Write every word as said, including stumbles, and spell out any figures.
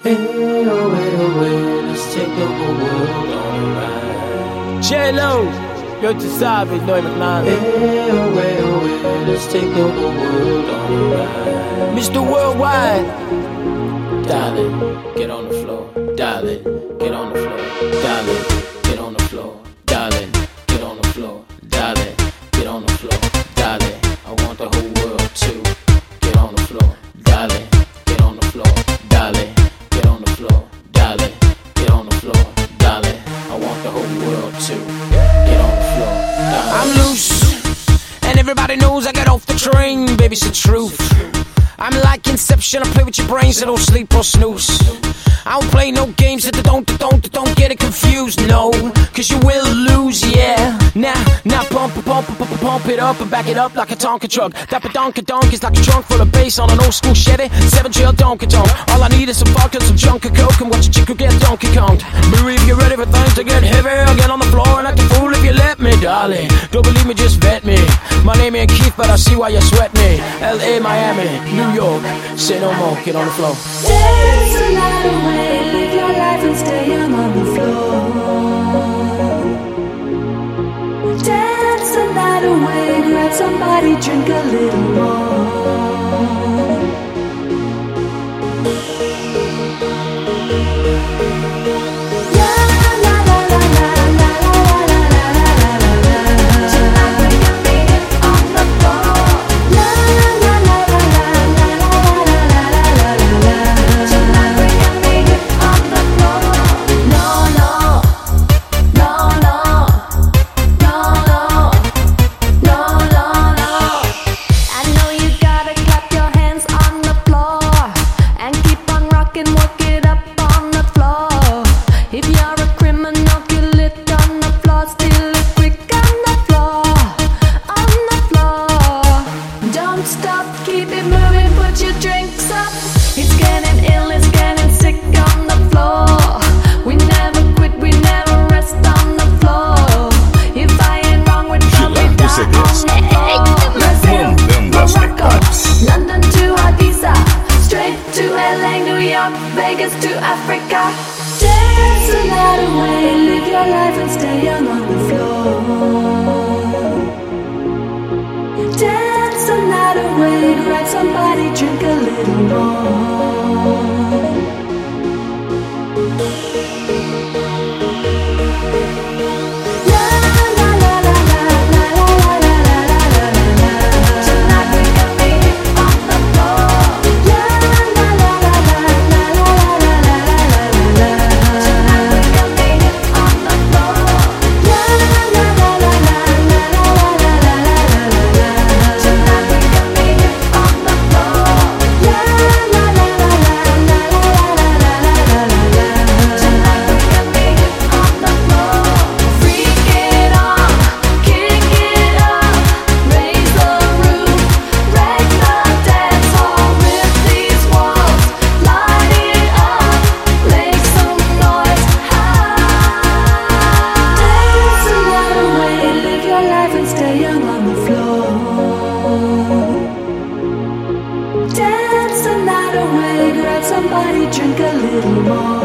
Hey, oh, hey, oh, hey, let's take the whole world on a ride. J-Lo, yo tu sabes, no hay más nada. Hey, oh, hey, oh, hey, let's take the whole world on a ride. Mister Worldwide, Darling, get on the floor. Darling, get on the floor. Darling, get on the floor. Darling, get on the floor. Darling, get on the floor. Darling, I want the whole world to get on the floor. Darling, get on the floor. Darling, get on the floor. Darling, get on the floor. Darling, I want the whole world to get on the floor. Darling. I'm loose, and everybody knows I get off the train, baby, it's the truth. I'm like Inception, I play with your brains, I don't sleep or snooze. I don't play no games that don't, that don't, that don't get it confused, no. Cause you will lose, yeah. Now, now pump, pump, pump, pump, pump it up and back it up like a Tonka truck. That badonka donk is like a trunk full of bass on an old school Chevy. Seven trail donkey donk. All I need is some vodka, some junk and coke, and watch a chick who get Donkey Kong. Marie, if you're ready for things to get heavy, I'll get on the floor and act a fool if you let me, darling. Don't believe me, just vet me. My name ain't Keith, but I see why you sweat me. L A, Miami, New York, say no more, get on the floor. Dance the night away, live your life and stay young on the floor. Dance the night away, grab somebody, drink a little more. Vegas to Africa. Dance the night away, live your life and stay young on the floor. Dance the night away, grab somebody, drink a little more. Dance the night away, grab somebody, drink a little more.